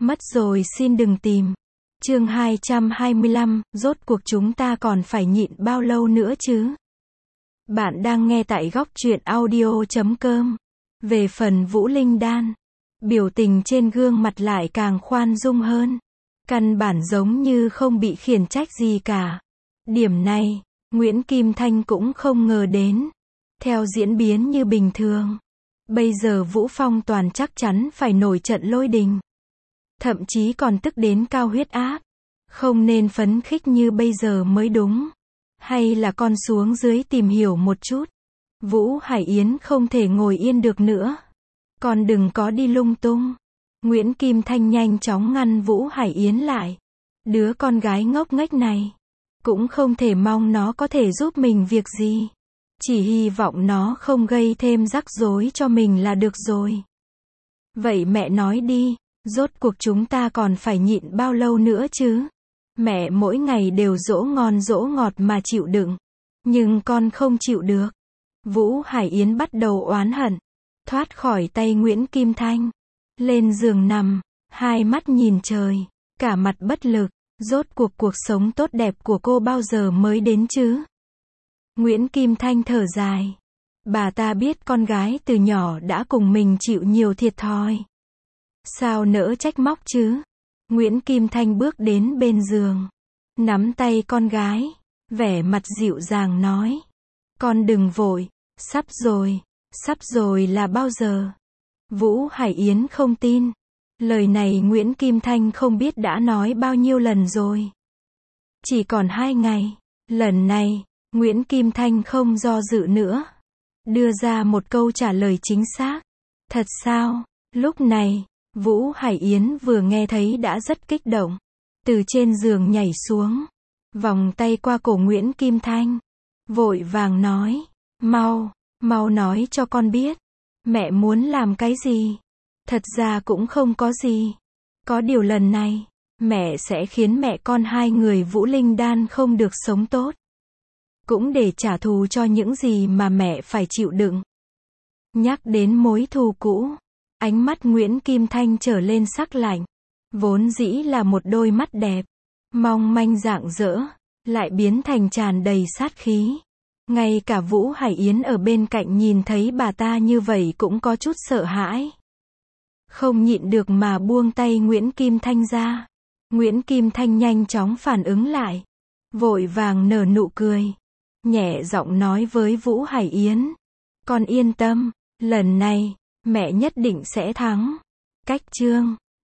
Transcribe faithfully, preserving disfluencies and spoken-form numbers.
Mất rồi xin đừng tìm. Chương hai trăm hai mươi lăm, rốt cuộc chúng ta còn phải nhịn bao lâu nữa chứ? Bạn đang nghe tại góc truyện audio chấm com. Về phần Vũ Linh Đan, biểu tình trên gương mặt lại càng khoan dung hơn. Căn bản giống như không bị khiển trách gì cả. Điểm này, Nguyễn Kim Thanh cũng không ngờ đến. Theo diễn biến như bình thường, bây giờ Vũ Phong Toàn chắc chắn phải nổi trận lôi đình. Thậm chí còn tức đến cao huyết áp. Không nên phấn khích như bây giờ mới đúng. Hay là con xuống dưới tìm hiểu một chút. Vũ Hải Yến không thể ngồi yên được nữa. Con đừng có đi lung tung. Nguyễn Kim Thanh nhanh chóng ngăn Vũ Hải Yến lại. Đứa con gái ngốc nghếch này. Cũng không thể mong nó có thể giúp mình việc gì. Chỉ hy vọng nó không gây thêm rắc rối cho mình là được rồi. Vậy mẹ nói đi, rốt cuộc chúng ta còn phải nhịn bao lâu nữa chứ? Mẹ mỗi ngày đều dỗ ngon dỗ ngọt mà chịu đựng. Nhưng con không chịu được. Vũ Hải Yến bắt đầu oán hận. Thoát khỏi tay Nguyễn Kim Thanh. Lên giường nằm, hai mắt nhìn trời, cả mặt bất lực. Rốt cuộc cuộc sống tốt đẹp của cô bao giờ mới đến chứ? Nguyễn Kim Thanh thở dài. Bà ta biết con gái từ nhỏ đã cùng mình chịu nhiều thiệt thòi. Sao nỡ trách móc chứ? Nguyễn Kim Thanh bước đến bên giường, nắm tay con gái, vẻ mặt dịu dàng nói. Con đừng vội, sắp rồi, sắp rồi là bao giờ? Vũ Hải Yến không tin. Lời này Nguyễn Kim Thanh không biết đã nói bao nhiêu lần rồi. Chỉ còn hai ngày. Lần này, Nguyễn Kim Thanh không do dự nữa. Đưa ra một câu trả lời chính xác. Thật sao? Lúc này, Vũ Hải Yến vừa nghe thấy đã rất kích động. Từ trên giường nhảy xuống. Vòng tay qua cổ Nguyễn Kim Thanh. Vội vàng nói. Mau, mau nói cho con biết. Mẹ muốn làm cái gì? Thật ra cũng không có gì. Có điều lần này, mẹ sẽ khiến mẹ con hai người Vũ Linh Đan không được sống tốt. Cũng để trả thù cho những gì mà mẹ phải chịu đựng. Nhắc đến mối thù cũ, ánh mắt Nguyễn Kim Thanh trở lên sắc lạnh. Vốn dĩ là một đôi mắt đẹp, mong manh rạng rỡ, lại biến thành tràn đầy sát khí. Ngay cả Vũ Hải Yến ở bên cạnh nhìn thấy bà ta như vậy cũng có chút sợ hãi. Không nhịn được mà buông tay Nguyễn Kim Thanh ra. Nguyễn Kim Thanh nhanh chóng phản ứng lại. Vội vàng nở nụ cười. Nhẹ giọng nói với Vũ Hải Yến. Con yên tâm, lần này, mẹ nhất định sẽ thắng. Cách chương